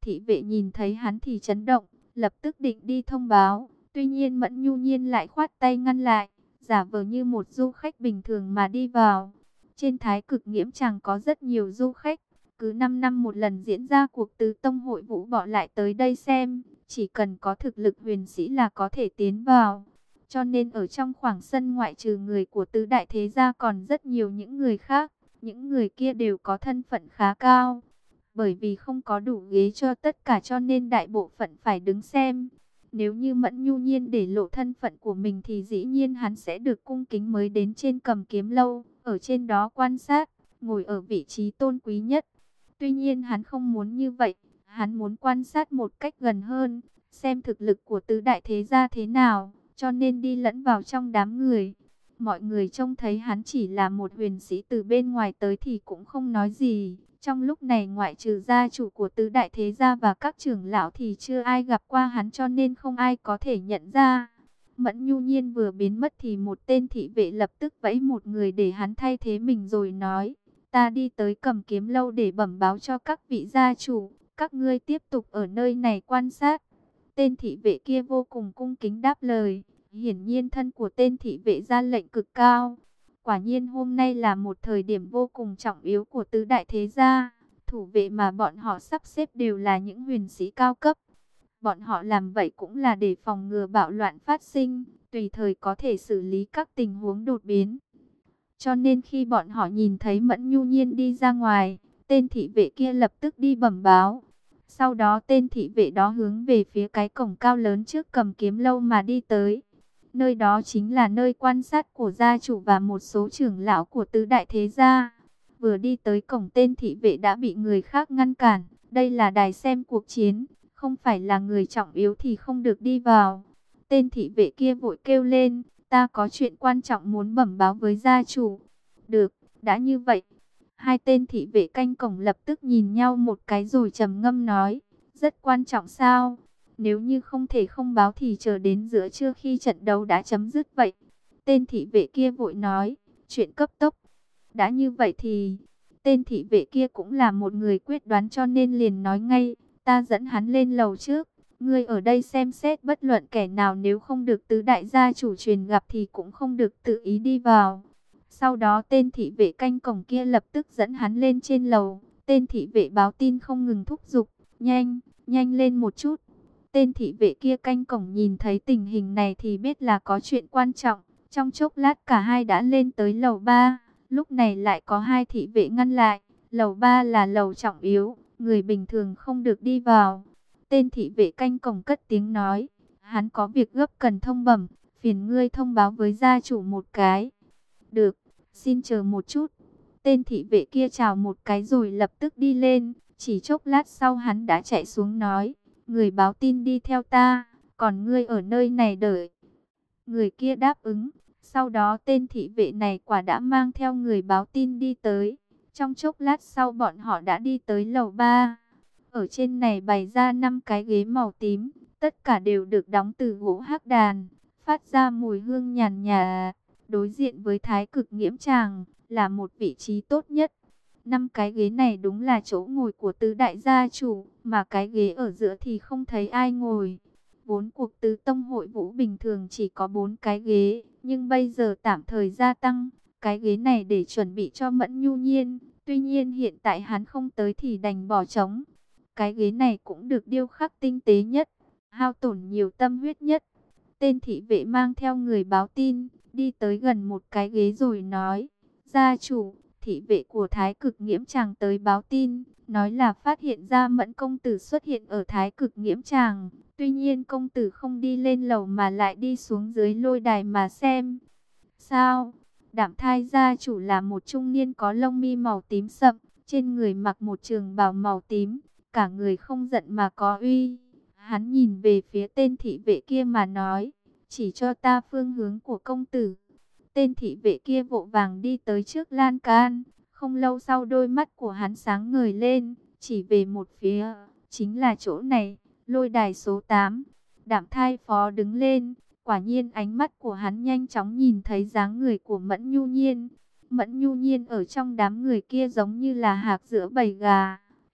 Thị vệ nhìn thấy hắn thì chấn động, lập tức định đi thông báo. Tuy nhiên Mẫn Nhu Nhiên lại khoát tay ngăn lại, giả vờ như một du khách bình thường mà đi vào. Trên Thái Cực Nghiễm Tràng có rất nhiều du khách, cứ 5 năm một lần diễn ra cuộc tứ tông hội vũ bỏ lại tới đây xem, chỉ cần có thực lực huyền sĩ là có thể tiến vào. Cho nên ở trong khoảng sân ngoại trừ người của tứ đại thế gia còn rất nhiều những người khác, những người kia đều có thân phận khá cao. Bởi vì không có đủ ghế cho tất cả cho nên đại bộ phận phải đứng xem. Nếu như Mẫn Nhu Nhiên để lộ thân phận của mình thì dĩ nhiên hắn sẽ được cung kính mới đến trên Cầm Kiếm Lâu, ở trên đó quan sát, ngồi ở vị trí tôn quý nhất. Tuy nhiên hắn không muốn như vậy, hắn muốn quan sát một cách gần hơn, xem thực lực của tứ đại thế gia thế nào, cho nên đi lẫn vào trong đám người. Mọi người trông thấy hắn chỉ là một huyền sĩ từ bên ngoài tới thì cũng không nói gì. Trong lúc này ngoại trừ gia chủ của tứ đại thế gia và các trưởng lão thì chưa ai gặp qua hắn cho nên không ai có thể nhận ra. Mẫn Nhu Nhiên vừa biến mất thì một tên thị vệ lập tức vẫy một người để hắn thay thế mình rồi nói: ta đi tới Cầm Kiếm Lâu để bẩm báo cho các vị gia chủ, các ngươi tiếp tục ở nơi này quan sát. Tên thị vệ kia vô cùng cung kính đáp lời. Hiển nhiên thân của tên thị vệ ra lệnh cực cao. Quả nhiên hôm nay là một thời điểm vô cùng trọng yếu của tứ đại thế gia. Thủ vệ mà bọn họ sắp xếp đều là những huyền sĩ cao cấp. Bọn họ làm vậy cũng là để phòng ngừa bạo loạn phát sinh, tùy thời có thể xử lý các tình huống đột biến. Cho nên khi bọn họ nhìn thấy Mẫn Nhu Nhiên đi ra ngoài, tên thị vệ kia lập tức đi bẩm báo. Sau đó tên thị vệ đó hướng về phía cái cổng cao lớn trước Cầm Kiếm Lâu mà đi tới. Nơi đó chính là nơi quan sát của gia chủ và một số trưởng lão của tứ đại thế gia. Vừa đi tới cổng tên thị vệ đã bị người khác ngăn cản. Đây là đài xem cuộc chiến, không phải là người trọng yếu thì không được đi vào. Tên thị vệ kia vội kêu lên, ta có chuyện quan trọng muốn bẩm báo với gia chủ. Được, đã như vậy. Hai tên thị vệ canh cổng lập tức nhìn nhau một cái rồi trầm ngâm nói, rất quan trọng sao? Nếu như không thể không báo thì chờ đến giữa trưa khi trận đấu đã chấm dứt vậy. Tên thị vệ kia vội nói, chuyện cấp tốc. Đã như vậy thì, tên thị vệ kia cũng là một người quyết đoán cho nên liền nói ngay, ta dẫn hắn lên lầu trước. Ngươi ở đây xem xét bất luận kẻ nào nếu không được tứ đại gia chủ truyền gặp thì cũng không được tự ý đi vào. Sau đó tên thị vệ canh cổng kia lập tức dẫn hắn lên trên lầu. Tên thị vệ báo tin không ngừng thúc giục, nhanh, nhanh lên một chút. Tên thị vệ kia canh cổng nhìn thấy tình hình này thì biết là có chuyện quan trọng. Trong chốc lát cả hai đã lên tới lầu 3. Lúc này lại có hai thị vệ ngăn lại. Lầu 3 là lầu trọng yếu, người bình thường không được đi vào. Tên thị vệ canh cổng cất tiếng nói, hắn có việc gấp cần thông bẩm, phiền ngươi thông báo với gia chủ một cái. Được, xin chờ một chút. Tên thị vệ kia chào một cái rồi lập tức đi lên. Chỉ chốc lát sau hắn đã chạy xuống nói, người báo tin đi theo ta, còn ngươi ở nơi này đợi. Người kia đáp ứng. Sau đó tên thị vệ này quả đã mang theo người báo tin đi tới. Trong chốc lát sau bọn họ đã đi tới lầu 3. Ở trên này bày ra 5 cái ghế màu tím, tất cả đều được đóng từ gỗ hắc đàn, phát ra mùi hương nhàn nhạt. Đối diện với Thái Cực Nghiễm Tràng là một vị trí tốt nhất. 5 cái ghế này đúng là chỗ ngồi của tứ đại gia chủ, mà cái ghế ở giữa thì không thấy ai ngồi. Vốn cuộc tứ tông hội vũ bình thường chỉ có 4 cái ghế, nhưng bây giờ tạm thời gia tăng cái ghế này để chuẩn bị cho Mẫn Nhu Nhiên. Tuy nhiên hiện tại hắn không tới thì đành bỏ trống. Cái ghế này cũng được điêu khắc tinh tế nhất, hao tổn nhiều tâm huyết nhất. Tên thị vệ mang theo người báo tin, đi tới gần một cái ghế rồi nói, gia chủ, thị vệ của Thái Cực Nghiễm Tràng tới báo tin, nói là phát hiện ra Mẫn công tử xuất hiện ở Thái Cực Nghiễm Tràng. Tuy nhiên công tử không đi lên lầu mà lại đi xuống dưới lôi đài mà xem. Sao? Đảm Thai gia chủ là một trung niên có lông mi màu tím sậm, trên người mặc một trường bào màu tím, cả người không giận mà có uy. Hắn nhìn về phía tên thị vệ kia mà nói, chỉ cho ta phương hướng của công tử. Tên thị vệ kia vội vàng đi tới trước lan can. Không lâu sau đôi mắt của hắn sáng ngời lên, chỉ về một phía, chính là chỗ này, lôi đài số 8. Đảm Thai phó đứng lên, quả nhiên ánh mắt của hắn nhanh chóng nhìn thấy dáng người của Mẫn Nhu Nhiên. Mẫn Nhu Nhiên ở trong đám người kia giống như là hạc giữa bầy gà.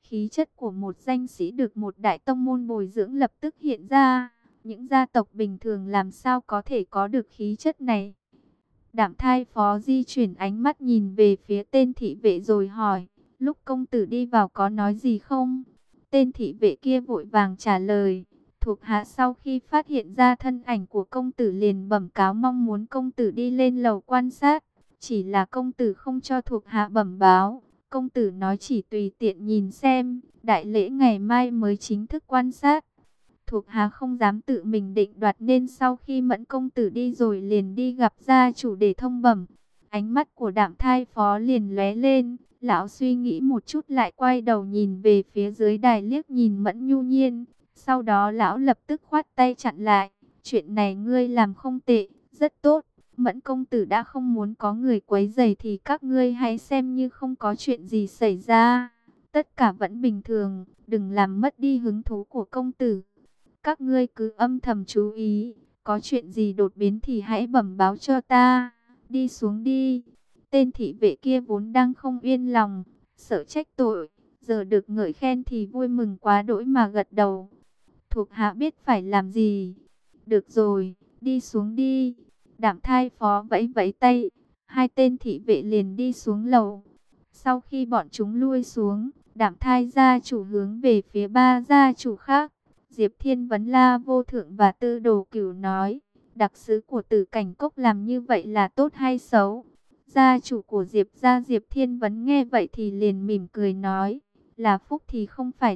Khí chất của một danh sĩ được một đại tông môn bồi dưỡng lập tức hiện ra. Những gia tộc bình thường làm sao có thể có được khí chất này? Đảm Thai Phó di chuyển ánh mắt nhìn về phía tên thị vệ rồi hỏi, lúc công tử đi vào có nói gì không? Tên thị vệ kia vội vàng trả lời, thuộc hạ sau khi phát hiện ra thân ảnh của công tử liền bẩm cáo mong muốn công tử đi lên lầu quan sát. Chỉ là công tử không cho thuộc hạ bẩm báo, công tử nói chỉ tùy tiện nhìn xem, đại lễ ngày mai mới chính thức quan sát. Thuộc hạ không dám tự mình định đoạt nên sau khi Mẫn công tử đi rồi liền đi gặp gia chủ để thông bẩm. Ánh mắt của Đạm Thai Phó liền lóe lên, lão suy nghĩ một chút lại quay đầu nhìn về phía dưới đài liếc nhìn Mẫn Nhu Nhiên. Sau đó lão lập tức khoát tay chặn lại, chuyện này ngươi làm không tệ, rất tốt. Mẫn công tử đã không muốn có người quấy rầy thì các ngươi hãy xem như không có chuyện gì xảy ra. Tất cả vẫn bình thường, đừng làm mất đi hứng thú của công tử. Các ngươi cứ âm thầm chú ý, có chuyện gì đột biến thì hãy bẩm báo cho ta. Đi xuống đi. Tên thị vệ kia vốn đang không yên lòng, sợ trách tội, giờ được ngợi khen thì vui mừng quá đỗi mà gật đầu. Thuộc hạ biết phải làm gì. Được rồi, đi xuống đi. Đạm Thai Phó vẫy vẫy tay, hai tên thị vệ liền đi xuống lầu. Sau khi bọn chúng lui xuống, Đạm Thai gia chủ hướng về phía ba gia chủ khác. Diệp Thiên Vấn, La Vô Thượng và Tư Đồ Cửu nói, đặc sứ của Tử Cảnh Cốc làm như vậy là tốt hay xấu? Gia chủ của Diệp gia Diệp Thiên Vấn nghe vậy thì liền mỉm cười nói, là phúc thì không phải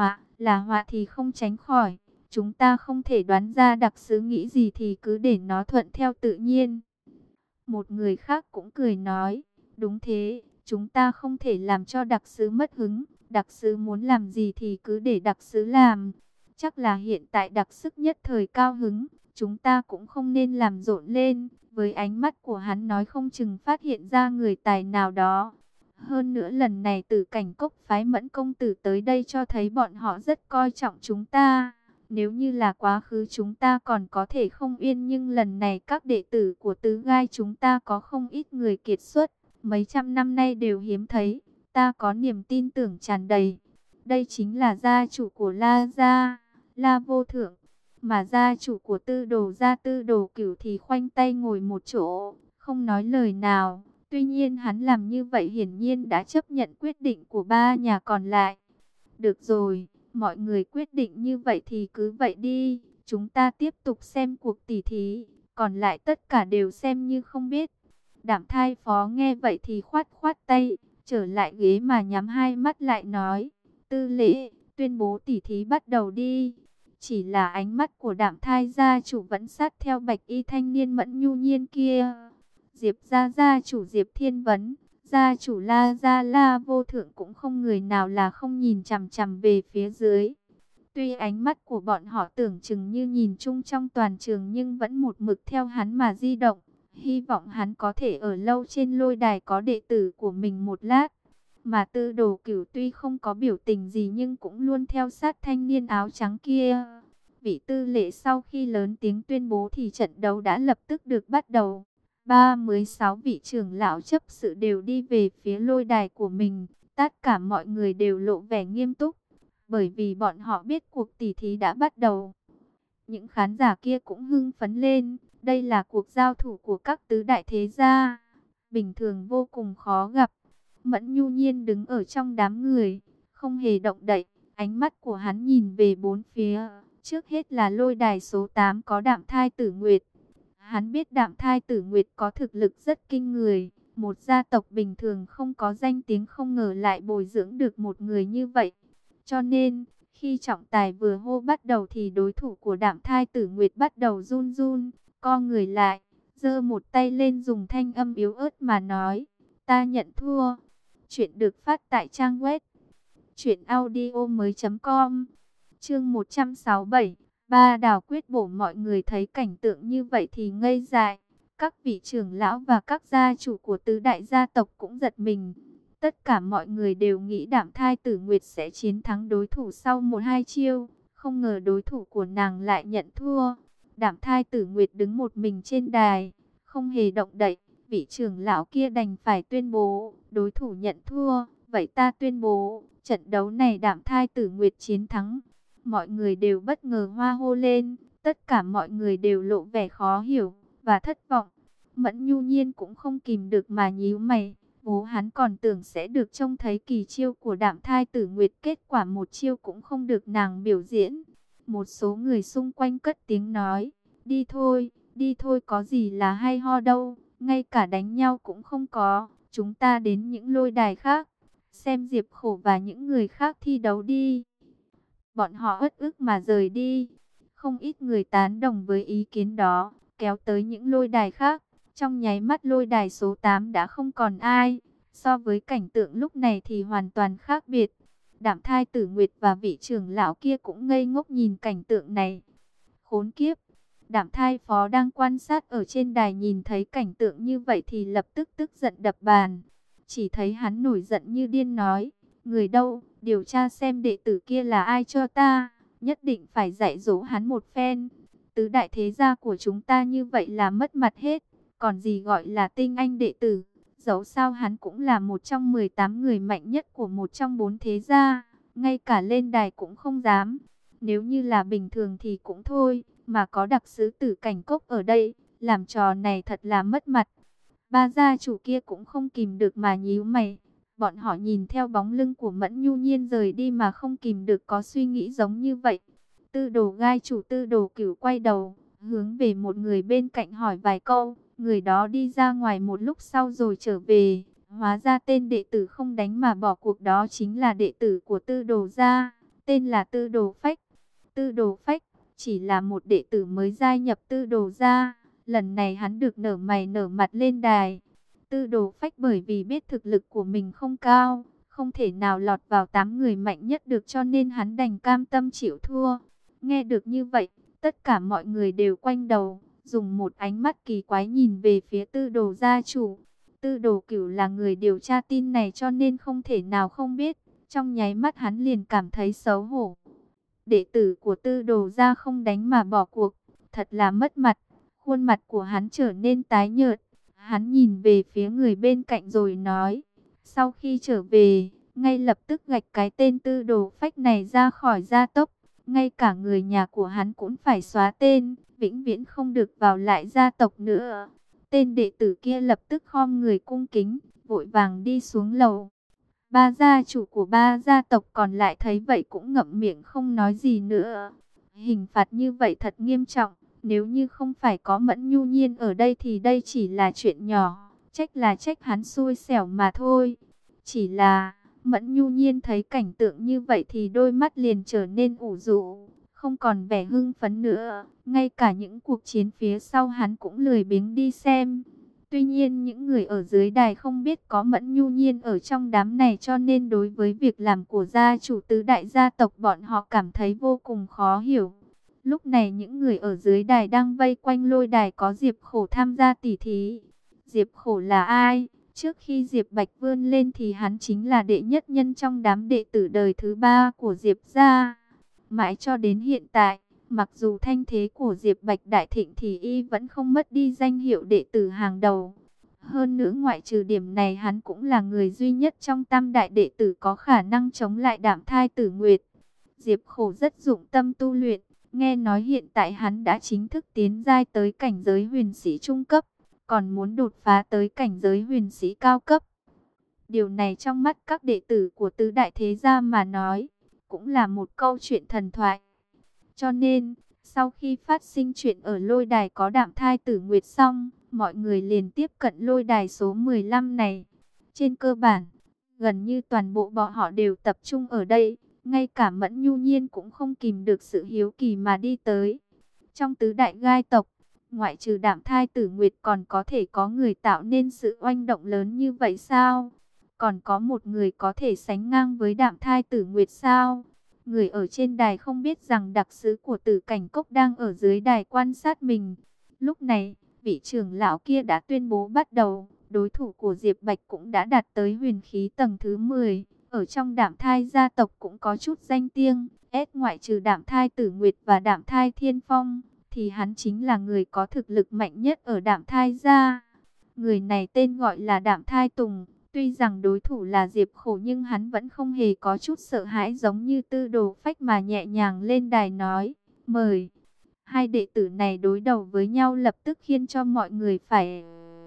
là họa thì không tránh khỏi. Chúng ta không thể đoán ra đặc sứ nghĩ gì thì cứ để nó thuận theo tự nhiên. Một người khác cũng cười nói, đúng thế, chúng ta không thể làm cho đặc sứ mất hứng. Đặc sứ muốn làm gì thì cứ để đặc sứ làm. Chắc là hiện tại đặc sức nhất thời cao hứng, chúng ta cũng không nên làm rộn lên. Với ánh mắt của hắn nói không chừng phát hiện ra người tài nào đó. Hơn nữa lần này Tử Cảnh Cốc phái Mẫn công tử tới đây cho thấy bọn họ rất coi trọng chúng ta. Nếu như là quá khứ chúng ta còn có thể không yên, nhưng lần này các đệ tử của Tứ Gai chúng ta có không ít người kiệt xuất, mấy trăm năm nay đều hiếm thấy, ta có niềm tin tưởng tràn đầy. Đây chính là gia chủ của La gia, La Vô Thượng, mà gia chủ của Tư Đồ gia Tư Đồ Cửu thì khoanh tay ngồi một chỗ, không nói lời nào. Tuy nhiên hắn làm như vậy hiển nhiên đã chấp nhận quyết định của ba nhà còn lại. Được rồi, mọi người quyết định như vậy thì cứ vậy đi. Chúng ta tiếp tục xem cuộc tỉ thí, còn lại tất cả đều xem như không biết. Đạm Thai Phó nghe vậy thì khoát khoát tay, trở lại ghế mà nhắm hai mắt lại nói, Tư lễ, tuyên bố tỉ thí bắt đầu đi. Chỉ là ánh mắt của Đạm Thai gia chủ vẫn sát theo bạch y thanh niên Mẫn Nhu Nhiên kia. Diệp gia gia chủ Diệp Thiên Vấn, gia chủ La gia La Vô Thượng cũng không người nào là không nhìn chằm chằm về phía dưới. Tuy ánh mắt của bọn họ tưởng chừng như nhìn chung trong toàn trường nhưng vẫn một mực theo hắn mà di động. Hy vọng hắn có thể ở lâu trên lôi đài có đệ tử của mình một lát. Mà Tư Đồ Cửu tuy không có biểu tình gì nhưng cũng luôn theo sát thanh niên áo trắng kia. Vị tư lệ sau khi lớn tiếng tuyên bố thì trận đấu đã lập tức được bắt đầu. 36 vị trưởng lão chấp sự đều đi về phía lôi đài của mình. Tất cả mọi người đều lộ vẻ nghiêm túc, bởi vì bọn họ biết cuộc tỉ thí đã bắt đầu. Những khán giả kia cũng hưng phấn lên. Đây là cuộc giao thủ của các tứ đại thế gia, bình thường vô cùng khó gặp. Mẫn Nhu Nhiên đứng ở trong đám người, không hề động đậy. Ánh mắt của hắn nhìn về bốn phía. Trước hết là lôi đài số 8 có Đạm Thai Tử Nguyệt. Hắn biết Đạm Thai Tử Nguyệt có thực lực rất kinh người. Một gia tộc bình thường không có danh tiếng không ngờ lại bồi dưỡng được một người như vậy. Cho nên, khi trọng tài vừa hô bắt đầu thì đối thủ của Đạm Thai Tử Nguyệt bắt đầu run run, co người lại, giơ một tay lên dùng thanh âm yếu ớt mà nói, ta nhận thua. Chuyện được phát tại trang web truyệnaudiomoi.com. Chương 167, ba đào quyết bổ. Mọi người thấy cảnh tượng như vậy thì ngây dại. Các vị trưởng lão và các gia chủ của tứ đại gia tộc cũng giật mình. Tất cả mọi người đều nghĩ Đạm Thai Tử Nguyệt sẽ chiến thắng đối thủ sau 1-2 chiêu. Không ngờ đối thủ của nàng lại nhận thua. Đạm Thai Tử Nguyệt đứng một mình trên đài, không hề động đậy. Vị trưởng lão kia đành phải tuyên bố, đối thủ nhận thua. Vậy ta tuyên bố, Trận đấu này Đạm Thai Tử Nguyệt chiến thắng. Mọi người đều bất ngờ hoan hô lên, tất cả mọi người đều lộ vẻ khó hiểu và thất vọng. Mẫn Nhu Nhiên cũng không kìm được mà nhíu mày, bố hắn còn tưởng sẽ được trông thấy kỳ chiêu của Đạm Thai Tử Nguyệt, kết quả một chiêu cũng không được nàng biểu diễn. Một số người xung quanh cất tiếng nói, đi thôi có gì là hay ho đâu, ngay cả đánh nhau cũng không có, chúng ta đến những lôi đài khác, xem Diệp Khổ và những người khác thi đấu đi. Bọn họ uất ức mà rời đi. Không ít người tán đồng với ý kiến đó, kéo tới những lôi đài khác. Trong nháy mắt lôi đài số 8 đã không còn ai. So với cảnh tượng lúc này thì hoàn toàn khác biệt. Đạm Thai Tử Nguyệt và vị trưởng lão kia cũng ngây ngốc nhìn cảnh tượng này. Khốn kiếp! Đạm Thai Phó đang quan sát ở trên đài nhìn thấy cảnh tượng như vậy thì lập tức tức giận đập bàn. Chỉ thấy hắn nổi giận như điên nói, người đâu, điều tra xem đệ tử kia là ai cho ta, nhất định phải dạy dỗ hắn một phen. Tứ đại thế gia của chúng ta như vậy là mất mặt hết, còn gì gọi là tinh anh đệ tử. Dẫu sao hắn cũng là một trong 18 người mạnh nhất của một trong 4 thế gia, ngay cả lên đài cũng không dám. Nếu như là bình thường thì cũng thôi, mà có đặc sứ Tử Cảnh Cốc ở đây, làm trò này thật là mất mặt. Ba gia chủ kia cũng không kìm được mà nhíu mày. Bọn họ nhìn theo bóng lưng của Mẫn Nhu Nhiên rời đi mà không kìm được có suy nghĩ giống như vậy. Tư Đồ gai chủ Tư Đồ Cửu quay đầu, hướng về một người bên cạnh hỏi vài câu. Người đó đi ra ngoài một lúc sau rồi trở về. Hóa ra tên đệ tử không đánh mà bỏ cuộc đó chính là đệ tử của Tư Đồ gia, tên là Tư Đồ Phách. Tư Đồ Phách chỉ là một đệ tử mới gia nhập Tư Đồ gia. Lần này hắn được nở mày nở mặt lên đài. Tư Đồ Phách bởi vì biết thực lực của mình không cao, không thể nào lọt vào 8 người mạnh nhất được, cho nên hắn đành cam tâm chịu thua. Nghe được như vậy, tất cả mọi người đều quanh đầu, dùng một ánh mắt kỳ quái nhìn về phía Tư Đồ gia chủ. Tư Đồ Cửu là người điều tra tin này cho nên không thể nào không biết. Trong nháy mắt hắn liền cảm thấy xấu hổ. Đệ tử của Tư Đồ gia không đánh mà bỏ cuộc, thật là mất mặt. Khuôn mặt của hắn trở nên tái nhợt. Hắn nhìn về phía người bên cạnh rồi nói, sau khi trở về, ngay lập tức gạch cái tên Tư Đồ Phách này ra khỏi gia tộc. Ngay cả người nhà của hắn cũng phải xóa tên, vĩnh viễn không được vào lại gia tộc nữa. Tên đệ tử kia lập tức khom người cung kính, vội vàng đi xuống lầu. Ba gia chủ của ba gia tộc còn lại thấy vậy cũng ngậm miệng không nói gì nữa. Hình phạt như vậy thật nghiêm trọng. Nếu như không phải có Mẫn Nhu Nhiên ở đây thì đây chỉ là chuyện nhỏ. Trách là trách hắn xui xẻo mà thôi. Chỉ là Mẫn Nhu Nhiên thấy cảnh tượng như vậy thì đôi mắt liền trở nên ủ rũ, không còn vẻ hưng phấn nữa. Ngay cả những cuộc chiến phía sau hắn cũng lười biếng đi xem. Tuy nhiên những người ở dưới đài không biết có Mẫn Nhu Nhiên ở trong đám này, cho nên đối với việc làm của gia chủ tứ đại gia tộc bọn họ cảm thấy vô cùng khó hiểu. Lúc này những người ở dưới đài đang vây quanh lôi đài có Diệp Khổ tham gia tỉ thí. Diệp Khổ là ai? Trước khi Diệp Bạch vươn lên thì hắn chính là đệ nhất nhân trong đám đệ tử đời thứ 3 của Diệp gia. Mãi cho đến hiện tại, mặc dù thanh thế của Diệp Bạch đại thịnh thì y vẫn không mất đi danh hiệu đệ tử hàng đầu. Hơn nữa ngoại trừ điểm này hắn cũng là người duy nhất trong tam đại đệ tử có khả năng chống lại Đạm Thai Tử Nguyệt. Diệp Khổ rất dụng tâm tu luyện. Nghe nói hiện tại hắn đã chính thức tiến giai tới cảnh giới huyền sĩ trung cấp, còn muốn đột phá tới cảnh giới huyền sĩ cao cấp. Điều này trong mắt các đệ tử của tứ đại thế gia mà nói, cũng là một câu chuyện thần thoại. Cho nên, sau khi phát sinh chuyện ở lôi đài có Đạm Thai Tử Nguyệt xong, mọi người liền tiếp cận lôi đài số 15 này. Trên cơ bản, gần như toàn bộ bọn họ đều tập trung ở đây. Ngay cả Mẫn Nhu Nhiên cũng không kìm được sự hiếu kỳ mà đi tới. Trong tứ đại gai tộc, ngoại trừ Đạm Thai Tử Nguyệt còn có thể có người tạo nên sự oanh động lớn như vậy sao? Còn có một người có thể sánh ngang với Đạm Thai Tử Nguyệt sao? Người ở trên đài không biết rằng đặc sứ của Tử Cảnh Cốc đang ở dưới đài quan sát mình. Lúc này, vị trưởng lão kia đã tuyên bố bắt đầu. Đối thủ của Diệp Bạch cũng đã đạt tới huyền khí tầng thứ 10. Ở trong Đạm Thai gia tộc cũng có chút danh tiếng. Ngoại trừ Đạm Thai Tử Nguyệt và Đạm Thai Thiên Phong, thì hắn chính là người có thực lực mạnh nhất ở Đạm Thai gia. Người này tên gọi là Đạm Thai Tùng. Tuy rằng đối thủ là Diệp Khổ nhưng hắn vẫn không hề có chút sợ hãi, giống như Tư Đồ Phách mà nhẹ nhàng lên đài nói, mời. Hai đệ tử này đối đầu với nhau lập tức khiến cho mọi người phải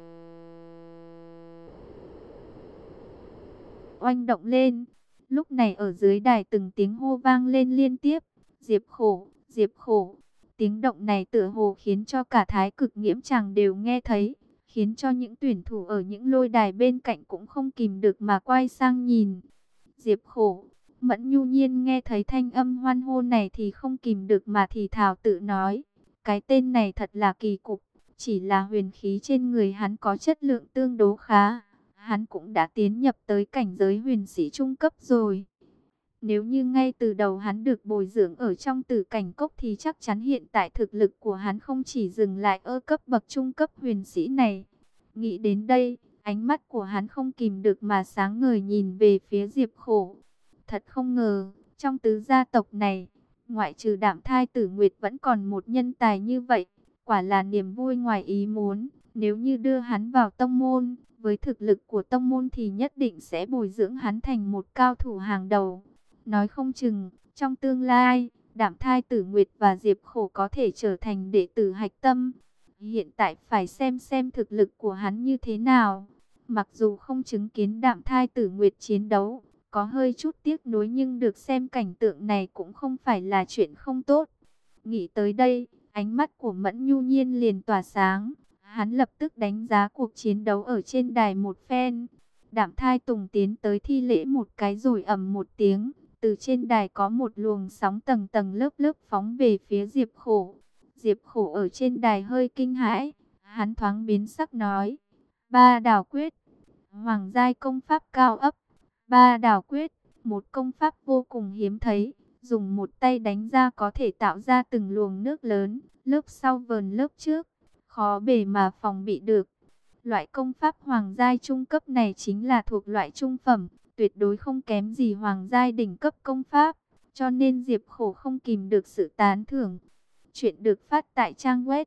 oanh động lên. Lúc này ở dưới đài từng tiếng hô vang lên liên tiếp, Diệp Khổ, Diệp Khổ. Tiếng động này tựa hồ khiến cho cả Thái Cực Nghiễm Tràng đều nghe thấy, khiến cho những tuyển thủ ở những lôi đài bên cạnh cũng không kìm được mà quay sang nhìn. Diệp Khổ, Mẫn Nhu Nhiên nghe thấy thanh âm hoan hô này thì không kìm được mà thì thào tự nói, cái tên này thật là kỳ cục, chỉ là huyền khí trên người hắn có chất lượng tương đối khá, hắn cũng đã tiến nhập tới cảnh giới huyền sĩ trung cấp rồi. Nếu như ngay từ đầu hắn được bồi dưỡng ở trong Tử Cảnh Cốc thì chắc chắn hiện tại thực lực của hắn không chỉ dừng lại ở cấp bậc trung cấp huyền sĩ này. Nghĩ đến đây, ánh mắt của hắn không kìm được mà sáng ngời nhìn về phía Diệp Khổ. Thật không ngờ, trong tứ gia tộc này, ngoại trừ Đạm Thai Tử Nguyệt vẫn còn một nhân tài như vậy. Quả là niềm vui ngoài ý muốn, nếu như đưa hắn vào tông môn, với thực lực của tông môn thì nhất định sẽ bồi dưỡng hắn thành một cao thủ hàng đầu. Nói không chừng, trong tương lai, Đạm Thai Tử Nguyệt và Diệp Khổ có thể trở thành đệ tử hạch tâm. Hiện tại phải xem thực lực của hắn như thế nào. Mặc dù không chứng kiến Đạm Thai Tử Nguyệt chiến đấu, có hơi chút tiếc nuối nhưng được xem cảnh tượng này cũng không phải là chuyện không tốt. Nghĩ tới đây, ánh mắt của Mẫn Nhu Nhiên liền tỏa sáng. Hắn lập tức đánh giá cuộc chiến đấu ở trên đài một phen. Đạm Thai Tùng tiến tới thi lễ một cái rồi ầm một tiếng. Từ trên đài có một luồng sóng tầng tầng lớp lớp phóng về phía Diệp Khổ. Diệp Khổ ở trên đài hơi kinh hãi. Hắn thoáng biến sắc nói, Ba Đào Quyết, hoàng giai công pháp cao ấp. Ba Đào Quyết, một công pháp vô cùng hiếm thấy, dùng một tay đánh ra có thể tạo ra từng luồng nước lớn, lớp sau vờn lớp trước, khó bề mà phòng bị được. Loại công pháp hoàng giai trung cấp này chính là thuộc loại trung phẩm, tuyệt đối không kém gì hoàng giai đỉnh cấp công pháp, cho nên Diệp Khổ không kìm được sự tán thưởng. Chuyện được phát tại trang web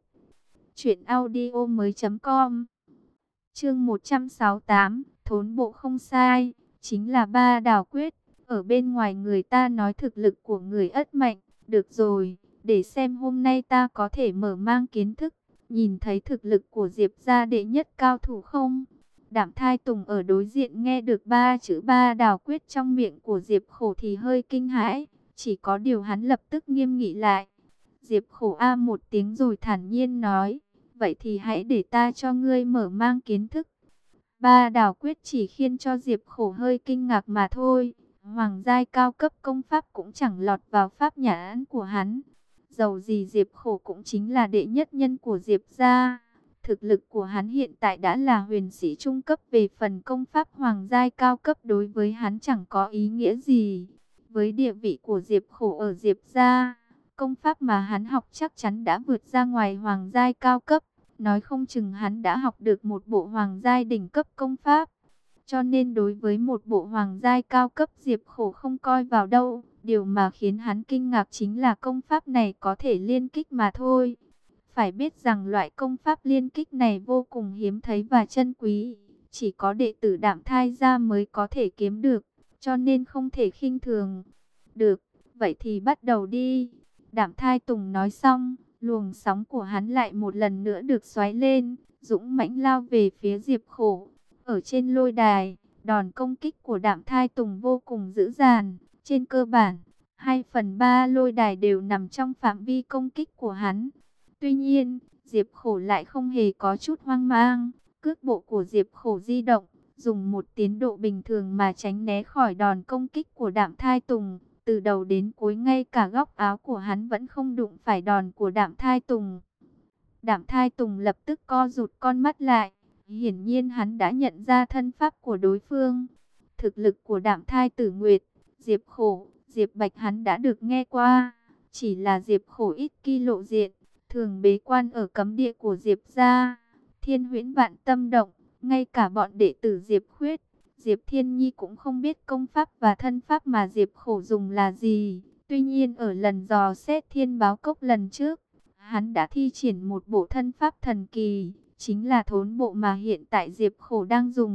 truyệnaudiomoi.com. Chương 168, thốn bộ không sai, chính là Ba Đào Quyết. Ở bên ngoài người ta nói thực lực của người ất mạnh, được rồi, để xem hôm nay ta có thể mở mang kiến thức, nhìn thấy thực lực của Diệp gia đệ nhất cao thủ không? Đạm Thai Tùng ở đối diện nghe được ba chữ Ba Đào Quyết trong miệng của Diệp Khổ thì hơi kinh hãi, chỉ có điều hắn lập tức nghiêm nghị lại. Diệp Khổ a một tiếng rồi thản nhiên nói, vậy thì hãy để ta cho ngươi mở mang kiến thức. Ba Đào Quyết chỉ khiến cho Diệp Khổ hơi kinh ngạc mà thôi. Hoàng giai cao cấp công pháp cũng chẳng lọt vào pháp nhãn của hắn. Dầu gì Diệp Khổ cũng chính là đệ nhất nhân của Diệp gia. Thực lực của hắn hiện tại đã là huyền sĩ trung cấp, về phần công pháp hoàng giai cao cấp đối với hắn chẳng có ý nghĩa gì. Với địa vị của Diệp Khổ ở Diệp gia, công pháp mà hắn học chắc chắn đã vượt ra ngoài hoàng giai cao cấp. Nói không chừng hắn đã học được một bộ hoàng giai đỉnh cấp công pháp. Cho nên đối với một bộ hoàng giai cao cấp Diệp Khổ không coi vào đâu. Điều mà khiến hắn kinh ngạc chính là công pháp này có thể liên kích mà thôi. Phải biết rằng loại công pháp liên kích này vô cùng hiếm thấy và chân quý. Chỉ có đệ tử Đạm Thai gia mới có thể kiếm được. Cho nên không thể khinh thường. Được, vậy thì bắt đầu đi. Đạm Thai Tùng nói xong, luồng sóng của hắn lại một lần nữa được xoáy lên, dũng mãnh lao về phía Diệp Khổ. Ở trên lôi đài, đòn công kích của Đạm Thai Tùng vô cùng dữ dằn. Trên cơ bản, 2/3 lôi đài đều nằm trong phạm vi công kích của hắn. Tuy nhiên, Diệp Khổ lại không hề có chút hoang mang. Cước bộ của Diệp Khổ di động, dùng một tiến độ bình thường mà tránh né khỏi đòn công kích của Đạm Thai Tùng. Từ đầu đến cuối ngay cả góc áo của hắn vẫn không đụng phải đòn của Đạm Thai Tùng. Đạm Thai Tùng lập tức co rụt con mắt lại. Hiển nhiên hắn đã nhận ra thân pháp của đối phương. Thực lực của Đạm Thai Tử Nguyệt, Diệp Khổ, Diệp Bạch hắn đã được nghe qua. Chỉ là Diệp Khổ ít khi lộ diện, thường bế quan ở cấm địa của Diệp gia. Thiên Huyễn Vạn Tâm Động, ngay cả bọn đệ tử Diệp Khuyết, Diệp Thiên Nhi cũng không biết công pháp và thân pháp mà Diệp Khổ dùng là gì. Tuy nhiên ở lần dò xét Thiên Báo Cốc lần trước, hắn đã thi triển một bộ thân pháp thần kỳ, chính là thốn bộ mà hiện tại Diệp Khổ đang dùng.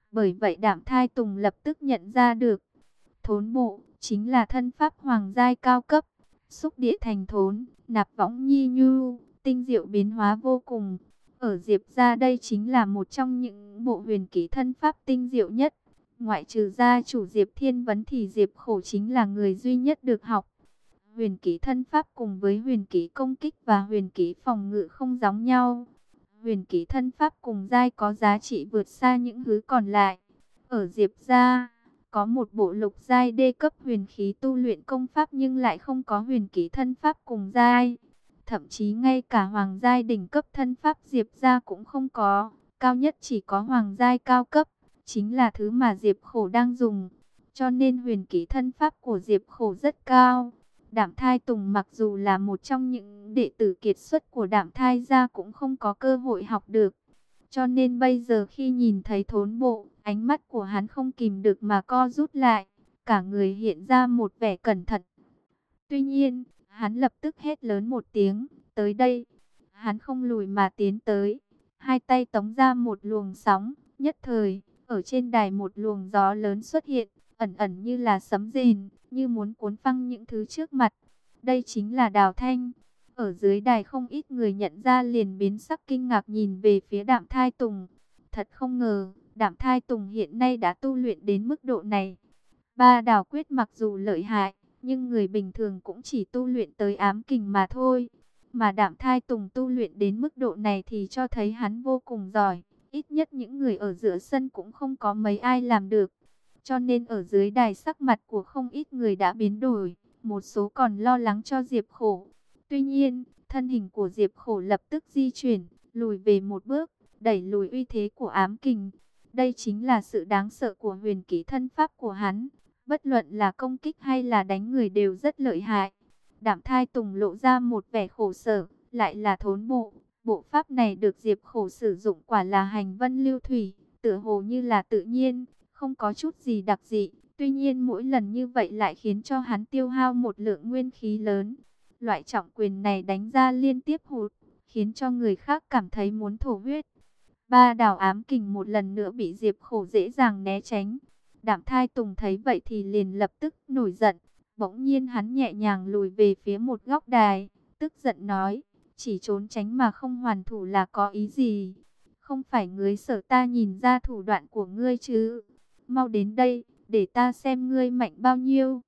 Bởi vậy Đạm Thai Tùng lập tức nhận ra được, thốn bộ chính là thân pháp hoàng giai cao cấp, xúc địa thành thốn, nạp võng nhi nhu, tinh diệu biến hóa vô cùng. Ở Diệp gia đây chính là một trong những bộ huyền kỹ thân pháp tinh diệu nhất. Ngoại trừ gia chủ Diệp Thiên Vấn thì Diệp Khổ chính là người duy nhất được học. Huyền kỹ thân pháp cùng với huyền kỹ công kích và huyền kỹ phòng ngự không giống nhau. Huyền kỹ thân pháp cùng giai có giá trị vượt xa những thứ còn lại. Ở Diệp gia có một bộ lục giai đê cấp huyền khí tu luyện công pháp nhưng lại không có huyền kỹ thân pháp cùng giai. Thậm chí ngay cả hoàng giai đỉnh cấp thân pháp Diệp gia cũng không có, cao nhất chỉ có hoàng giai cao cấp, chính là thứ mà Diệp Khổ đang dùng. Cho nên huyền kỹ thân pháp của Diệp Khổ rất cao. Đạm Thai Tùng mặc dù là một trong những đệ tử kiệt xuất của Đạm Thai gia cũng không có cơ hội học được. Cho nên bây giờ khi nhìn thấy thốn bộ, ánh mắt của hắn không kìm được mà co rút lại, cả người hiện ra một vẻ cẩn thận. Tuy nhiên, hắn lập tức hét lớn một tiếng, tới đây. Hắn không lùi mà tiến tới, hai tay tống ra một luồng sóng, nhất thời, ở trên đài một luồng gió lớn xuất hiện, ẩn ẩn như là sấm rền, như muốn cuốn phăng những thứ trước mặt. Đây chính là Đào Thanh. Ở dưới đài không ít người nhận ra liền biến sắc kinh ngạc nhìn về phía Đạm Thai Tùng. Thật không ngờ, Đạm Thai Tùng hiện nay đã tu luyện đến mức độ này. Ba đào quyết mặc dù lợi hại, nhưng người bình thường cũng chỉ tu luyện tới ám kình mà thôi. Mà Đạm Thai Tùng tu luyện đến mức độ này thì cho thấy hắn vô cùng giỏi. Ít nhất những người ở giữa sân cũng không có mấy ai làm được. Cho nên ở dưới đài sắc mặt của không ít người đã biến đổi. Một số còn lo lắng cho Diệp Khổ. Tuy nhiên, thân hình của Diệp Khổ lập tức di chuyển, lùi về một bước, đẩy lùi uy thế của ám kình. Đây chính là sự đáng sợ của huyền kỹ thân pháp của hắn. Bất luận là công kích hay là đánh người đều rất lợi hại. Đạm Thai Tùng lộ ra một vẻ khổ sở, lại là thốn bộ. Bộ pháp này được Diệp Khổ sử dụng quả là hành vân lưu thủy, tựa hồ như là tự nhiên, không có chút gì đặc dị. Tuy nhiên mỗi lần như vậy lại khiến cho hắn tiêu hao một lượng nguyên khí lớn. Loại trọng quyền này đánh ra liên tiếp hụt, khiến cho người khác cảm thấy muốn thổ huyết. Ba đào ám kình một lần nữa bị Diệp Khổ dễ dàng né tránh. Đạm Thai Tùng thấy vậy thì liền lập tức nổi giận. Bỗng nhiên hắn nhẹ nhàng lùi về phía một góc đài, tức giận nói, chỉ trốn tránh mà không hoàn thủ là có ý gì? Không phải ngươi sợ ta nhìn ra thủ đoạn của ngươi chứ? Mau đến đây, để ta xem ngươi mạnh bao nhiêu.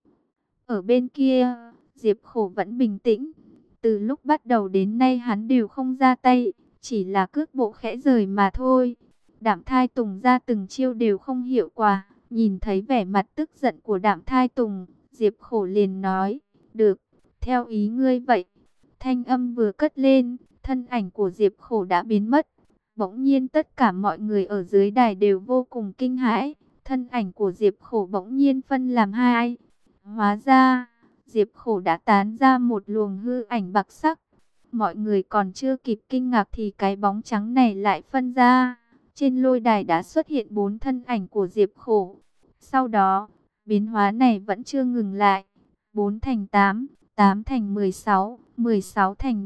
Ở bên kia, Diệp Khổ vẫn bình tĩnh. Từ lúc bắt đầu đến nay hắn đều không ra tay, chỉ là cước bộ khẽ rời mà thôi. Đạm Thai Tùng ra từng chiêu đều không hiệu quả. Nhìn thấy vẻ mặt tức giận của Đạm Thai Tùng, Diệp Khổ liền nói, được, theo ý ngươi vậy. Thanh âm vừa cất lên, thân ảnh của Diệp Khổ đã biến mất. Bỗng nhiên tất cả mọi người ở dưới đài đều vô cùng kinh hãi. Thân ảnh của Diệp Khổ bỗng nhiên phân làm hai. Hóa ra, Diệp Khổ đã tán ra một luồng hư ảnh bạc sắc. Mọi người còn chưa kịp kinh ngạc thì cái bóng trắng này lại phân ra. Trên lôi đài đã xuất hiện 4 thân ảnh của Diệp Khổ. Sau đó, biến hóa này vẫn chưa ngừng lại. 4 thành 8, 8 thành 16, 16 thành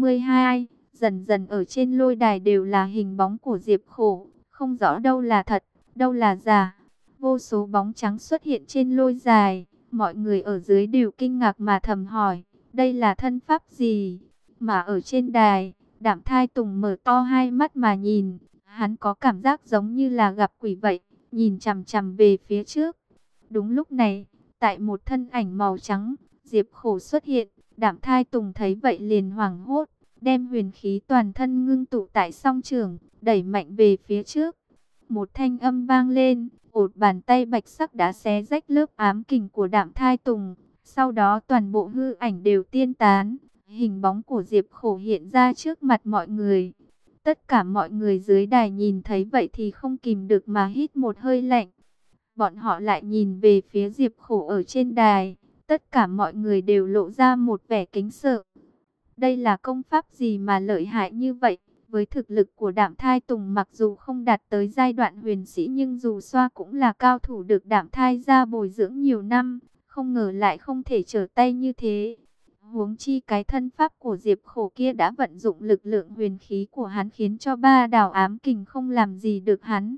32. Dần dần ở trên lôi đài đều là hình bóng của Diệp Khổ. Không rõ đâu là thật, đâu là giả. Vô số bóng trắng xuất hiện trên lôi đài. Mọi người ở dưới đều kinh ngạc mà thầm hỏi, đây là thân pháp gì? Mà ở trên đài, Đạm Thai Tùng mở to hai mắt mà nhìn. Hắn có cảm giác giống như là gặp quỷ vậy, nhìn chằm chằm về phía trước. Đúng lúc này, tại một thân ảnh màu trắng, Diệp Khổ xuất hiện. Đạm Thai Tùng thấy vậy liền hoảng hốt, đem huyền khí toàn thân ngưng tụ tại song trường, đẩy mạnh về phía trước. Một thanh âm vang lên, một bàn tay bạch sắc đã xé rách lớp ám kình của Đạm Thai Tùng. Sau đó toàn bộ hư ảnh đều tiên tán, hình bóng của Diệp Khổ hiện ra trước mặt mọi người. Tất cả mọi người dưới đài nhìn thấy vậy thì không kìm được mà hít một hơi lạnh. Bọn họ lại nhìn về phía Diệp Khổ ở trên đài. Tất cả mọi người đều lộ ra một vẻ kính sợ. Đây là công pháp gì mà lợi hại như vậy? Với thực lực của Đạm Thai Tùng mặc dù không đạt tới giai đoạn huyền sĩ nhưng dù sao cũng là cao thủ được Đạm Thai gia bồi dưỡng nhiều năm. Không ngờ lại không thể trở tay như thế. Huống chi cái thân pháp của Diệp Khổ kia đã vận dụng lực lượng huyền khí của hắn khiến cho ba đào ám kình không làm gì được hắn.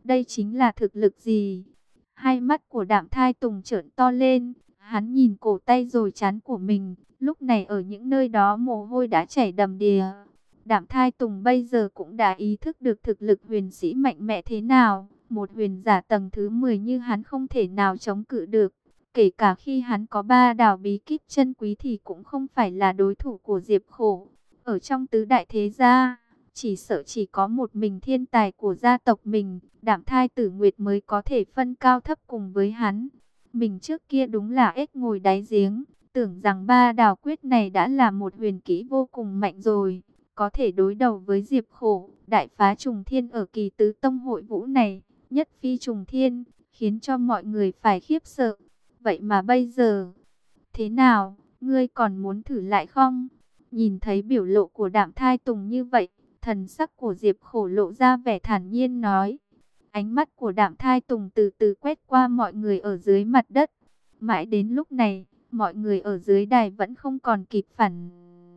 Đây chính là thực lực gì? Hai mắt của Đạm Thai Tùng trợn to lên, hắn nhìn cổ tay rồi trán của mình, lúc này ở những nơi đó mồ hôi đã chảy đầm đìa. Đạm Thai Tùng bây giờ cũng đã ý thức được thực lực huyền sĩ mạnh mẽ thế nào, một huyền giả tầng thứ 10 như hắn không thể nào chống cự được. Kể cả khi hắn có 3 đào bí kíp chân quý thì cũng không phải là đối thủ của Diệp Khổ. Ở trong tứ đại thế gia, chỉ sợ chỉ có một mình thiên tài của gia tộc mình, Đạm Thai Tử Nguyệt mới có thể phân cao thấp cùng với hắn. Mình trước kia đúng là ếch ngồi đáy giếng, tưởng rằng 3 đào quyết này đã là một huyền kỹ vô cùng mạnh rồi, có thể đối đầu với Diệp Khổ, đại phá trùng thiên ở kỳ tứ tông hội vũ này, nhất phi trùng thiên, khiến cho mọi người phải khiếp sợ. Vậy mà bây giờ, thế nào, ngươi còn muốn thử lại không? Nhìn thấy biểu lộ của Đạm Thai Tùng như vậy, thần sắc của Diệp Khổ lộ ra vẻ thản nhiên nói. Ánh mắt của Đạm Thai Tùng từ từ quét qua mọi người ở dưới mặt đất. Mãi đến lúc này, mọi người ở dưới đài vẫn không còn kịp phản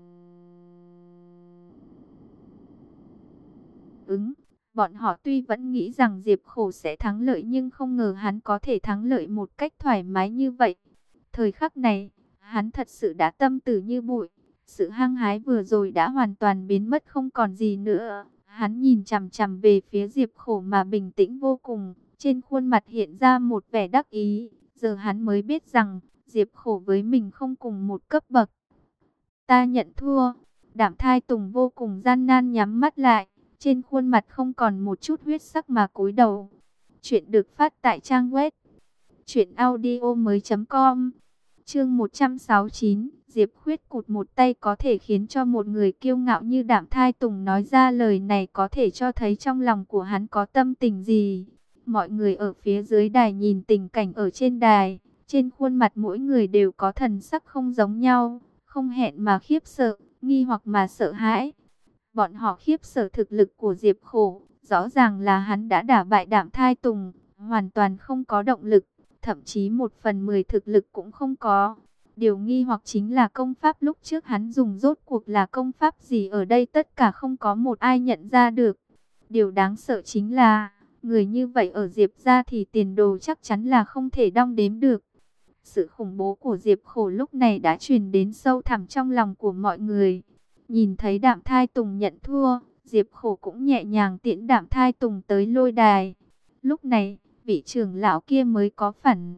ứng. Bọn họ tuy vẫn nghĩ rằng Diệp Khổ sẽ thắng lợi nhưng không ngờ hắn có thể thắng lợi một cách thoải mái như vậy. Thời khắc này, hắn thật sự đã tâm tử như bụi. Sự hăng hái vừa rồi đã hoàn toàn biến mất không còn gì nữa. Hắn nhìn chằm chằm về phía Diệp Khổ mà bình tĩnh vô cùng. Trên khuôn mặt hiện ra một vẻ đắc ý. Giờ hắn mới biết rằng Diệp Khổ với mình không cùng một cấp bậc. Ta nhận thua. Đạm Thai Tùng vô cùng gian nan nhắm mắt lại. Trên khuôn mặt không còn một chút huyết sắc mà cúi đầu. Chuyện được phát tại trang web truyệnaudiomoi.com. Chương 169, Diệp Khuyết cụt một tay có thể khiến cho một người kiêu ngạo như Đạm Thai Tùng nói ra lời này, có thể cho thấy trong lòng của hắn có tâm tình gì. Mọi người ở phía dưới đài nhìn tình cảnh ở trên đài, trên khuôn mặt mỗi người đều có thần sắc không giống nhau, không hẹn mà khiếp sợ, nghi hoặc mà sợ hãi. Bọn họ khiếp sợ thực lực của Diệp Khổ, rõ ràng là hắn đã đả bại Đạm Thai Tùng, hoàn toàn không có động lực, thậm chí 1/10 thực lực cũng không có. Điều nghi hoặc chính là công pháp lúc trước hắn dùng rốt cuộc là công pháp gì, ở đây tất cả không có một ai nhận ra được. Điều đáng sợ chính là, người như vậy ở Diệp gia thì tiền đồ chắc chắn là không thể đong đếm được. Sự khủng bố của Diệp Khổ lúc này đã truyền đến sâu thẳm trong lòng của mọi người. Nhìn thấy Đạm Thai Tùng nhận thua, Diệp Khổ cũng nhẹ nhàng tiễn Đạm Thai Tùng tới lôi đài. Lúc này, vị trưởng lão kia mới có phản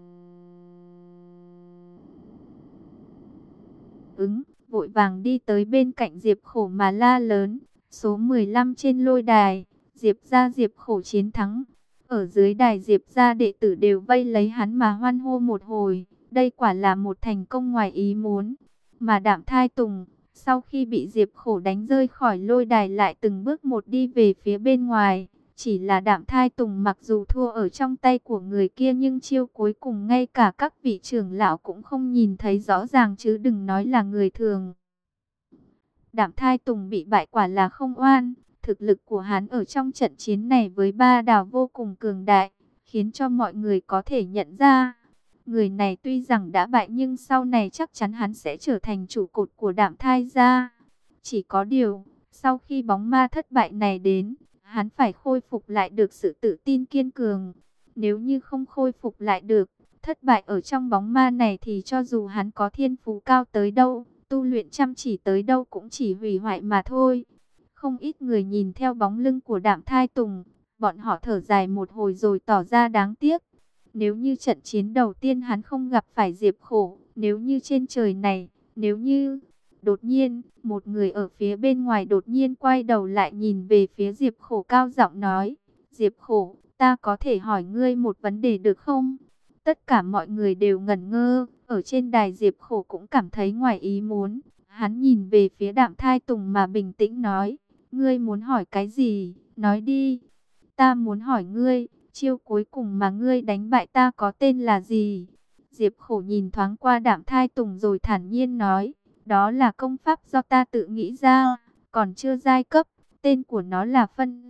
ứng, vội vàng đi tới bên cạnh Diệp Khổ mà la lớn. Số 15 trên lôi đài, Diệp gia Diệp Khổ chiến thắng. Ở dưới đài Diệp gia đệ tử đều vây lấy hắn mà hoan hô một hồi. Đây quả là một thành công ngoài ý muốn. Mà Đạm Thai Tùng, sau khi bị Diệp Khổ đánh rơi khỏi lôi đài lại từng bước một đi về phía bên ngoài. Chỉ là Đạm Thai Tùng mặc dù thua ở trong tay của người kia nhưng chiêu cuối cùng ngay cả các vị trưởng lão cũng không nhìn thấy rõ ràng chứ đừng nói là người thường. Đạm Thai Tùng bị bại quả là không oan. Thực lực của hắn ở trong trận chiến này với 3 đào vô cùng cường đại, khiến cho mọi người có thể nhận ra. Người này tuy rằng đã bại nhưng sau này chắc chắn hắn sẽ trở thành trụ cột của Đạm Thai gia. Chỉ có điều, sau khi bóng ma thất bại này đến, hắn phải khôi phục lại được sự tự tin kiên cường. Nếu như không khôi phục lại được, thất bại ở trong bóng ma này thì cho dù hắn có thiên phú cao tới đâu, tu luyện chăm chỉ tới đâu cũng chỉ hủy hoại mà thôi. Không ít người nhìn theo bóng lưng của Đạm Thai Tùng, bọn họ thở dài một hồi rồi tỏ ra đáng tiếc. Nếu như trận chiến đầu tiên hắn không gặp phải Diệp Khổ, nếu như trên trời này, nếu như... Đột nhiên, một người ở phía bên ngoài đột nhiên quay đầu lại nhìn về phía Diệp Khổ cao giọng nói. Diệp Khổ, ta có thể hỏi ngươi một vấn đề được không? Tất cả mọi người đều ngẩn ngơ, ở trên đài Diệp Khổ cũng cảm thấy ngoài ý muốn. Hắn nhìn về phía Đạm Thai Tùng mà bình tĩnh nói. Ngươi muốn hỏi cái gì? Nói đi. Ta muốn hỏi ngươi, chiêu cuối cùng mà ngươi đánh bại ta có tên là gì? Diệp Khổ nhìn thoáng qua Đạm Thai Tùng rồi thản nhiên nói. Đó là công pháp do ta tự nghĩ ra, còn chưa giai cấp, tên của nó là phân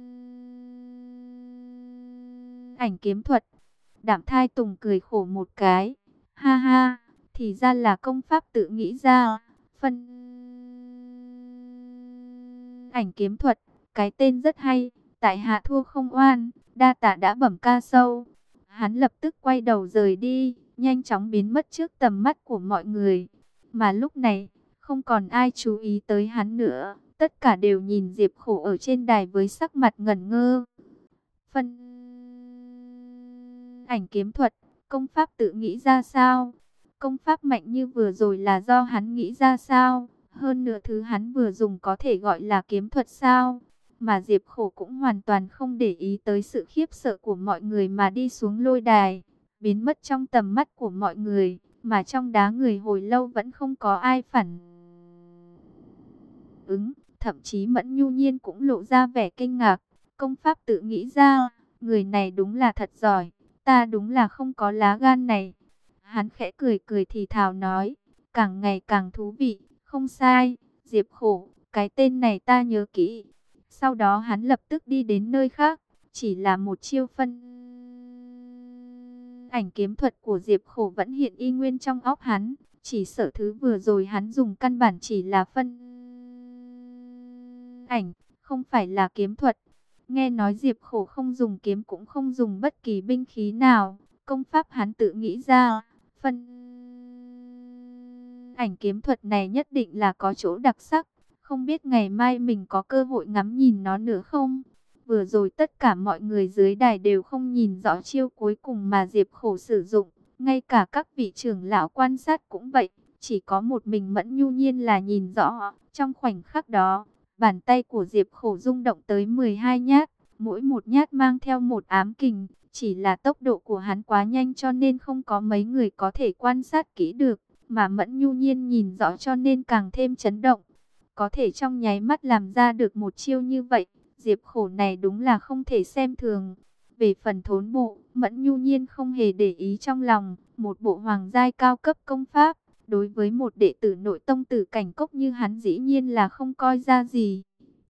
ảnh kiếm thuật. Đạm Thai Tùng cười khổ một cái. Ha ha, thì ra là công pháp tự nghĩ ra, phân ảnh kiếm thuật, cái tên rất hay, tại hạ thua không oan, đa tạ đã bẩm ca sâu. Hắn lập tức quay đầu rời đi, nhanh chóng biến mất trước tầm mắt của mọi người. Mà lúc này, không còn ai chú ý tới hắn nữa, tất cả đều nhìn Diệp Khổ ở trên đài với sắc mặt ngẩn ngơ. Phân ảnh kiếm thuật, công pháp tự nghĩ ra sao? Công pháp mạnh như vừa rồi là do hắn nghĩ ra sao? Hơn nữa thứ hắn vừa dùng có thể gọi là kiếm thuật sao? Mà Diệp Khổ cũng hoàn toàn không để ý tới sự khiếp sợ của mọi người mà đi xuống lôi đài, biến mất trong tầm mắt của mọi người, mà trong đá người hồi lâu vẫn không có ai phản ứng, thậm chí Mẫn Nhu Nhiên cũng lộ ra vẻ kinh ngạc. Công pháp tự nghĩ ra, người này đúng là thật giỏi, ta đúng là không có lá gan này. Hắn khẽ cười cười thì thào nói, càng ngày càng thú vị, không sai, Diệp Khổ, cái tên này ta nhớ kỹ. Sau đó hắn lập tức đi đến nơi khác, chỉ là một chiêu phân ảnh kiếm thuật của Diệp Khổ vẫn hiện y nguyên trong óc hắn, chỉ sợ thứ vừa rồi hắn dùng căn bản chỉ là phân ảnh, không phải là kiếm thuật. Nghe nói Diệp Khổ không dùng kiếm cũng không dùng bất kỳ binh khí nào, công pháp hắn tự nghĩ ra, phân ảnh kiếm thuật này nhất định là có chỗ đặc sắc, không biết ngày mai mình có cơ hội ngắm nhìn nó nữa không? Vừa rồi tất cả mọi người dưới đài đều không nhìn rõ chiêu cuối cùng mà Diệp Khổ sử dụng, ngay cả các vị trưởng lão quan sát cũng vậy, chỉ có một mình Mẫn Nhu Nhiên là nhìn rõ. Trong khoảnh khắc đó, bàn tay của Diệp Khổ rung động tới 12 nhát, mỗi một nhát mang theo một ám kình, chỉ là tốc độ của hắn quá nhanh cho nên không có mấy người có thể quan sát kỹ được, mà Mẫn Nhu Nhiên nhìn rõ cho nên càng thêm chấn động. Có thể trong nháy mắt làm ra được một chiêu như vậy, Diệp Khổ này đúng là không thể xem thường. Về phần thốn bộ, Mẫn Nhu Nhiên không hề để ý trong lòng, một bộ hoàng giai cao cấp công pháp, đối với một đệ tử nội tông tử cảnh cốc như hắn dĩ nhiên là không coi ra gì.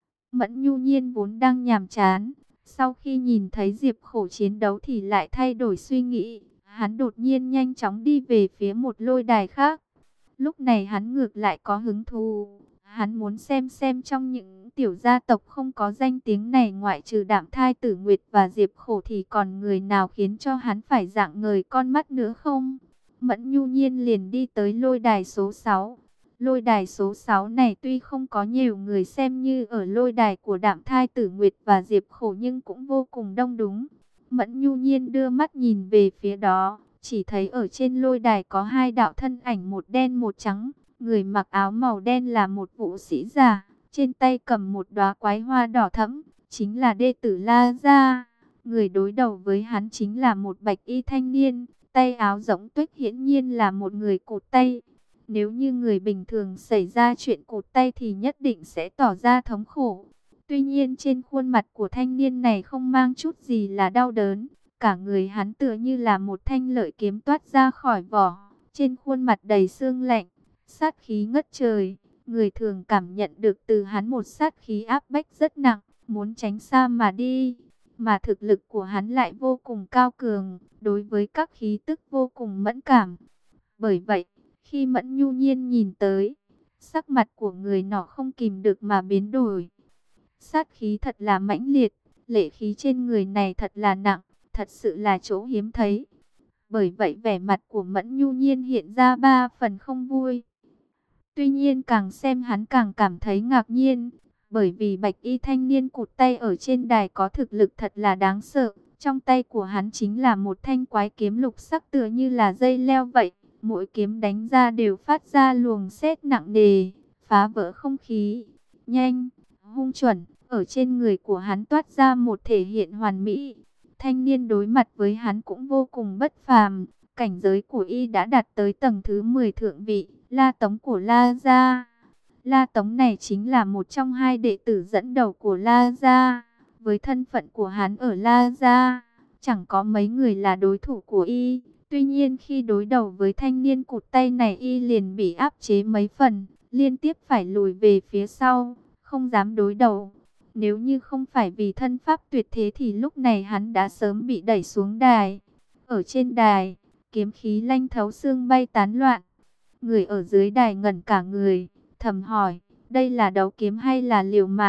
Mẫn Nhu Nhiên vốn đang nhàm chán, sau khi nhìn thấy Diệp Khổ chiến đấu thì lại thay đổi suy nghĩ, hắn đột nhiên nhanh chóng đi về phía một lôi đài khác. Lúc này hắn ngược lại có hứng thú, hắn muốn xem trong những tiểu gia tộc không có danh tiếng này ngoại trừ Đạm Thai Tử Nguyệt và Diệp Khổ thì còn người nào khiến cho hắn phải rạng ngời con mắt nữa không? Mẫn Nhu Nhiên liền đi tới lôi đài số 6. Lôi đài số 6 này tuy không có nhiều người xem như ở lôi đài của Đạm Thai Tử Nguyệt và Diệp Khổ nhưng cũng vô cùng đông đúng. Mẫn Nhu Nhiên đưa mắt nhìn về phía đó, chỉ thấy ở trên lôi đài có hai đạo thân ảnh một đen một trắng. Người mặc áo màu đen là một vũ sĩ già, trên tay cầm một đóa quái hoa đỏ thẫm, chính là đệ tử La Gia. Người đối đầu với hắn chính là một bạch y thanh niên, tay áo rỗng tuếch hiển nhiên là một người cụt tay. Nếu như người bình thường xảy ra chuyện cụt tay thì nhất định sẽ tỏ ra thống khổ. Tuy nhiên trên khuôn mặt của thanh niên này không mang chút gì là đau đớn, cả người hắn tựa như là một thanh lợi kiếm toát ra khỏi vỏ, trên khuôn mặt đầy sương lạnh, sát khí ngất trời. Người thường cảm nhận được từ hắn một sát khí áp bách rất nặng, muốn tránh xa mà đi. Mà thực lực của hắn lại vô cùng cao cường, đối với các khí tức vô cùng mẫn cảm. Bởi vậy, khi Mẫn Nhu Nhiên nhìn tới, sắc mặt của người nọ không kìm được mà biến đổi. Sát khí thật là mãnh liệt, lệ khí trên người này thật là nặng, thật sự là chỗ hiếm thấy. Bởi vậy vẻ mặt của Mẫn Nhu Nhiên hiện ra ba phần không vui. Tuy nhiên càng xem hắn càng cảm thấy ngạc nhiên, bởi vì bạch y thanh niên cụt tay ở trên đài có thực lực thật là đáng sợ. Trong tay của hắn chính là một thanh quái kiếm lục sắc tựa như là dây leo vậy. Mỗi kiếm đánh ra đều phát ra luồng sét nặng nề, phá vỡ không khí. Nhanh, hung chuẩn, ở trên người của hắn toát ra một thể hiện hoàn mỹ. Thanh niên đối mặt với hắn cũng vô cùng bất phàm. Cảnh giới của y đã đạt tới tầng thứ 10 thượng vị, La Tống của La Gia. La Tống này chính là một trong hai đệ tử dẫn đầu của La Gia. Với thân phận của hắn ở La Gia, chẳng có mấy người là đối thủ của y. Tuy nhiên khi đối đầu với thanh niên cụt tay này y liền bị áp chế mấy phần, liên tiếp phải lùi về phía sau, không dám đối đầu. Nếu như không phải vì thân pháp tuyệt thế thì lúc này hắn đã sớm bị đẩy xuống đài. Ở trên đài, kiếm khí lanh thấu xương bay tán loạn. Người ở dưới đài ngẩn cả người, thầm hỏi, đây là đấu kiếm hay là liều mạng?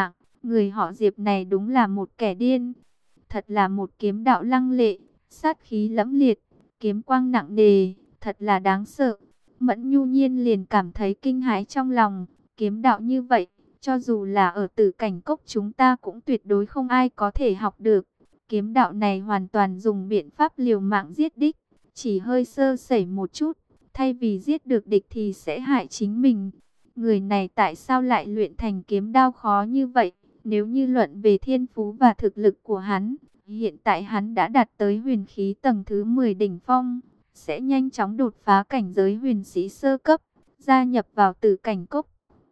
Người họ Diệp này đúng là một kẻ điên. Thật là một kiếm đạo lăng lệ, sát khí lẫm liệt, kiếm quang nặng nề, thật là đáng sợ. Mẫn Nhu Nhiên liền cảm thấy kinh hãi trong lòng. Kiếm đạo như vậy, cho dù là ở Tử Cảnh Cốc chúng ta cũng tuyệt đối không ai có thể học được. Kiếm đạo này hoàn toàn dùng biện pháp liều mạng giết địch, chỉ hơi sơ sẩy một chút, thay vì giết được địch thì sẽ hại chính mình. Người này tại sao lại luyện thành kiếm đao khó như vậy? Nếu như luận về thiên phú và thực lực của hắn, hiện tại hắn đã đạt tới huyền khí tầng thứ 10 đỉnh phong, sẽ nhanh chóng đột phá cảnh giới huyền sĩ sơ cấp, gia nhập vào Tử Cảnh Cốc.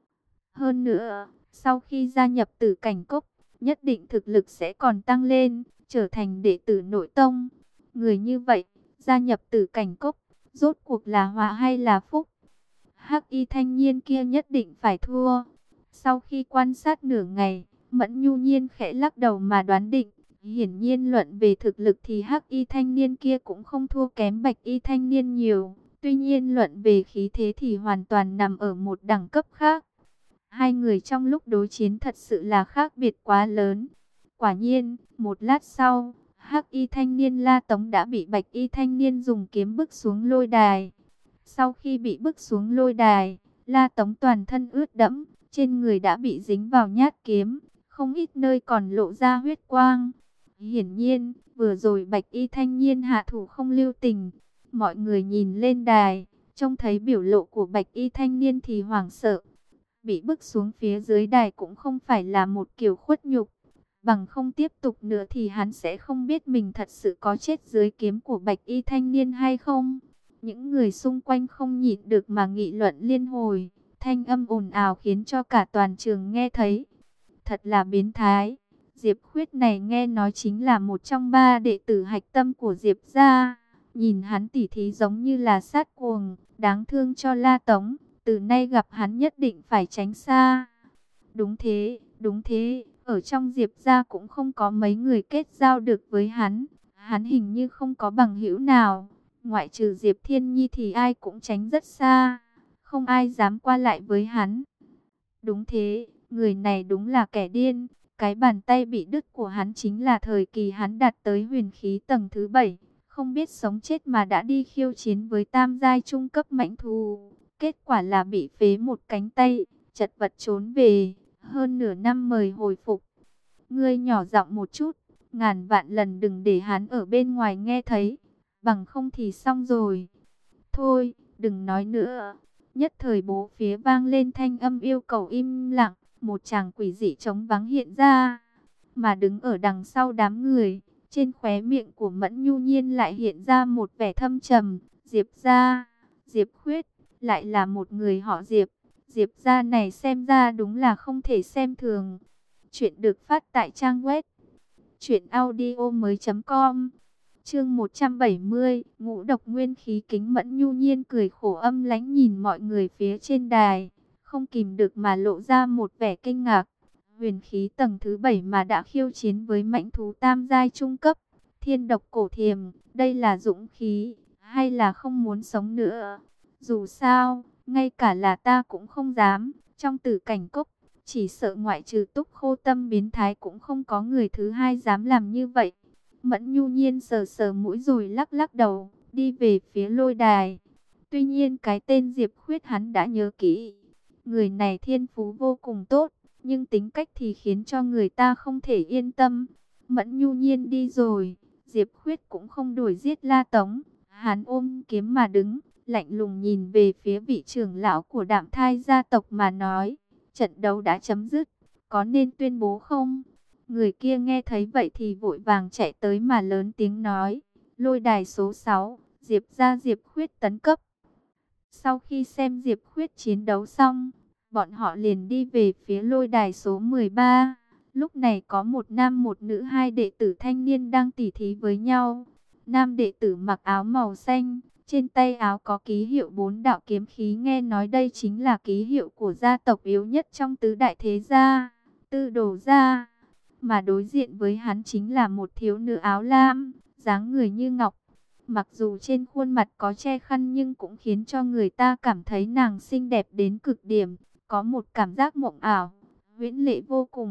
Hơn nữa, sau khi gia nhập Tử Cảnh Cốc, nhất định thực lực sẽ còn tăng lên, trở thành đệ tử nội tông. Người như vậy, gia nhập Tử Cảnh Cốc, rốt cuộc là họa hay là phúc? Hắc y thanh niên kia nhất định phải thua. Sau khi quan sát nửa ngày, Mẫn Nhu Nhiên khẽ lắc đầu mà đoán định. Hiển nhiên luận về thực lực thì hắc y thanh niên kia cũng không thua kém bạch y thanh niên nhiều. Tuy nhiên luận về khí thế thì hoàn toàn nằm ở một đẳng cấp khác. Hai người trong lúc đối chiến thật sự là khác biệt quá lớn. Quả nhiên, một lát sau, hắc y thanh niên La Tống đã bị bạch y thanh niên dùng kiếm bức xuống lôi đài. Sau khi bị bức xuống lôi đài, La Tống toàn thân ướt đẫm, trên người đã bị dính vào nhát kiếm, không ít nơi còn lộ ra huyết quang. Hiển nhiên, vừa rồi bạch y thanh niên hạ thủ không lưu tình. Mọi người nhìn lên đài, trông thấy biểu lộ của bạch y thanh niên thì hoảng sợ. Bị bức xuống phía dưới đài cũng không phải là một kiểu khuất nhục. Bằng không tiếp tục nữa thì hắn sẽ không biết mình thật sự có chết dưới kiếm của bạch y thanh niên hay không. Những người xung quanh không nhịn được mà nghị luận liên hồi. Thanh âm ồn ào khiến cho cả toàn trường nghe thấy. Thật là biến thái. Diệp Khuyết này nghe nói chính là một trong 3 đệ tử hạch tâm của Diệp gia. Nhìn hắn tỉ thí giống như là sát cuồng, đáng thương cho La Tống. Từ nay gặp hắn nhất định phải tránh xa. Đúng thế, đúng thế. Ở trong Diệp gia cũng không có mấy người kết giao được với hắn. Hắn hình như không có bằng hữu nào. Ngoại trừ Diệp Thiên Nhi thì ai cũng tránh rất xa. Không ai dám qua lại với hắn. Đúng thế, người này đúng là kẻ điên. Cái bàn tay bị đứt của hắn chính là thời kỳ hắn đạt tới huyền khí tầng thứ 7. Không biết sống chết mà đã đi khiêu chiến với tam giai trung cấp mãnh thú. Kết quả là bị phế một cánh tay, chật vật trốn về. Hơn nửa năm mời hồi phục. Ngươi nhỏ giọng một chút, ngàn vạn lần đừng để hắn ở bên ngoài nghe thấy. Bằng không thì xong rồi. Thôi, đừng nói nữa. Nhất thời bố phía vang lên thanh âm yêu cầu im lặng. Một chàng quỷ dị trống vắng hiện ra. Mà đứng ở đằng sau đám người, trên khóe miệng của Mẫn Nhu Nhiên lại hiện ra một vẻ thâm trầm. Diệp gia, Diệp Khuyết, lại là một người họ Diệp. Diệp gia này xem ra đúng là không thể xem thường. Chuyện được phát tại trang web truyệnaudiomoi.com. Chương 170, ngũ độc nguyên khí. Kính Mẫn Nhu Nhiên cười khổ âm lãnh nhìn mọi người phía trên đài, không kìm được mà lộ ra một vẻ kinh ngạc. Huyền khí tầng thứ 7 mà đã khiêu chiến với mãnh thú tam giai trung cấp, thiên độc cổ thiềm, đây là dũng khí hay là không muốn sống nữa? Dù sao, ngay cả là ta cũng không dám. Trong Tử Cảnh Cốc, chỉ sợ ngoại trừ Túc Khô Tâm biến thái cũng không có người thứ hai dám làm như vậy. Mẫn Nhu Nhiên sờ sờ mũi rồi lắc lắc đầu, đi về phía lôi đài. Tuy nhiên cái tên Diệp Khuyết hắn đã nhớ kỹ. Người này thiên phú vô cùng tốt, nhưng tính cách thì khiến cho người ta không thể yên tâm. Mẫn Nhu Nhiên đi rồi, Diệp Khuyết cũng không đuổi giết La Tống. Hắn ôm kiếm mà đứng, lạnh lùng nhìn về phía vị trưởng lão của Đạm Thai gia tộc mà nói. Trận đấu đã chấm dứt, có nên tuyên bố không? Người kia nghe thấy vậy thì vội vàng chạy tới mà lớn tiếng nói. Lôi đài số 6, Diệp gia Diệp Khuyết tấn cấp. Sau khi xem Diệp Khuyết chiến đấu xong, bọn họ liền đi về phía lôi đài số 13. Lúc này có một nam một nữ hai đệ tử thanh niên đang tỉ thí với nhau. Nam đệ tử mặc áo màu xanh, trên tay áo có ký hiệu 4 đạo kiếm khí, nghe nói đây chính là ký hiệu của gia tộc yếu nhất trong tứ đại thế gia, Tư Đồ gia. Mà đối diện với hắn chính là một thiếu nữ áo lam, dáng người như ngọc. Mặc dù trên khuôn mặt có che khăn nhưng cũng khiến cho người ta cảm thấy nàng xinh đẹp đến cực điểm, có một cảm giác mộng ảo, huyễn lệ vô cùng.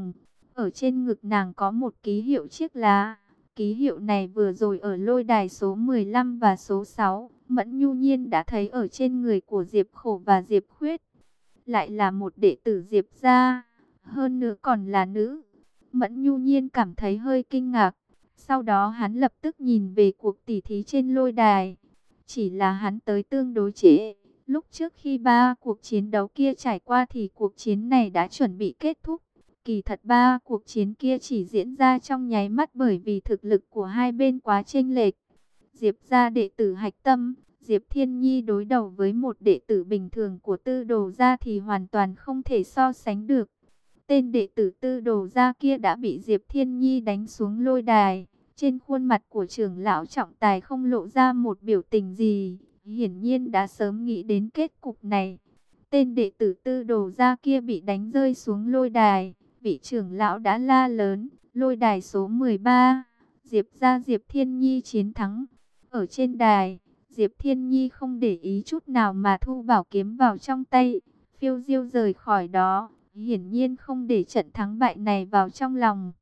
Ở trên ngực nàng có một ký hiệu chiếc lá. Ký hiệu này vừa rồi ở lôi đài số 15 và số 6, Mẫn Nhu Nhiên đã thấy ở trên người của Diệp Khổ và Diệp Khuyết. Lại là một đệ tử Diệp gia, hơn nữa còn là nữ. Mẫn Nhu Nhiên cảm thấy hơi kinh ngạc. Sau đó hắn lập tức nhìn về cuộc tỉ thí trên lôi đài. Chỉ là hắn tới tương đối trễ. Lúc trước khi ba cuộc chiến đấu kia trải qua thì cuộc chiến này đã chuẩn bị kết thúc. Kỳ thật ba cuộc chiến kia chỉ diễn ra trong nháy mắt bởi vì thực lực của hai bên quá chênh lệch. Diệp gia đệ tử Hạch Tâm, Diệp Thiên Nhi đối đầu với một đệ tử bình thường của Tư Đồ gia thì hoàn toàn không thể so sánh được. Tên đệ tử Tư Đồ gia kia đã bị Diệp Thiên Nhi đánh xuống lôi đài. Trên khuôn mặt của trưởng lão trọng tài không lộ ra một biểu tình gì, hiển nhiên đã sớm nghĩ đến kết cục này. Tên đệ tử Tư Đồ gia kia bị đánh rơi xuống lôi đài, vị trưởng lão đã la lớn, lôi đài số 13, Diệp gia Diệp Thiên Nhi chiến thắng. Ở trên đài, Diệp Thiên Nhi không để ý chút nào mà thu bảo kiếm vào trong tay, phiêu diêu rời khỏi đó, hiển nhiên không để trận thắng bại này vào trong lòng.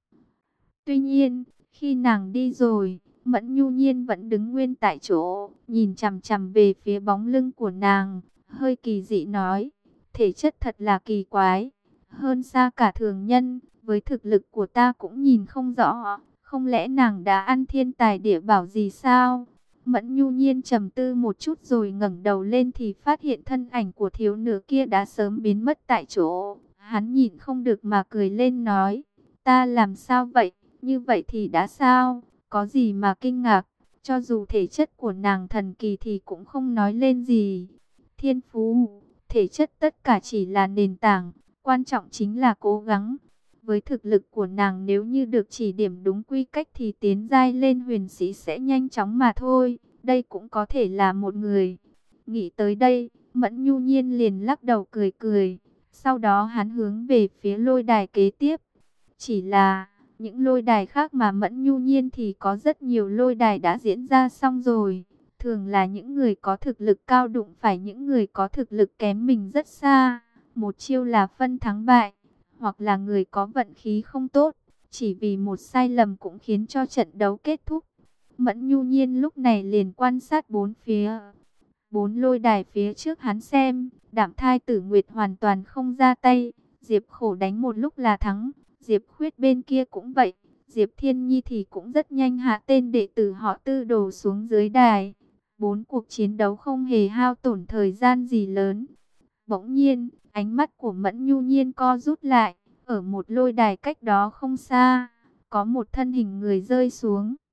Tuy nhiên, khi nàng đi rồi, Mẫn Nhu Nhiên vẫn đứng nguyên tại chỗ, nhìn chằm chằm về phía bóng lưng của nàng, hơi kỳ dị nói, thể chất thật là kỳ quái, hơn xa cả thường nhân, với thực lực của ta cũng nhìn không rõ, không lẽ nàng đã ăn thiên tài địa bảo gì sao? Mẫn Nhu Nhiên trầm tư một chút rồi ngẩng đầu lên thì phát hiện thân ảnh của thiếu nữ kia đã sớm biến mất tại chỗ. Hắn nhịn không được mà cười lên nói, ta làm sao vậy? Như vậy thì đã sao? Có gì mà kinh ngạc? Cho dù thể chất của nàng thần kỳ thì cũng không nói lên gì. Thiên phú, thể chất tất cả chỉ là nền tảng, quan trọng chính là cố gắng. Với thực lực của nàng nếu như được chỉ điểm đúng quy cách thì tiến giai lên huyền sĩ sẽ nhanh chóng mà thôi. Đây cũng có thể là một người. Nghĩ tới đây, Mẫn Nhu Nhiên liền lắc đầu cười cười. Sau đó hắn hướng về phía lôi đài kế tiếp. Chỉ là những lôi đài khác mà Mẫn Nhu Nhiên thì có rất nhiều lôi đài đã diễn ra xong rồi. Thường là những người có thực lực cao đụng phải những người có thực lực kém mình rất xa. Một chiêu là phân thắng bại, hoặc là người có vận khí không tốt, chỉ vì một sai lầm cũng khiến cho trận đấu kết thúc. Mẫn Nhu Nhiên lúc này liền quan sát bốn phía. Bốn lôi đài phía trước hắn xem, Đạm Thai Tử Nguyệt hoàn toàn không ra tay. Diệp Khổ đánh một lúc là thắng, Diệp Khuyết bên kia cũng vậy. Diệp Thiên Nhi thì cũng rất nhanh hạ tên đệ tử họ Tư Đồ xuống dưới đài. Bốn cuộc chiến đấu không hề hao tổn thời gian gì lớn. Bỗng nhiên, ánh mắt của Mẫn Nhu Nhiên co rút lại. Ở một lôi đài cách đó không xa, có một thân hình người rơi xuống.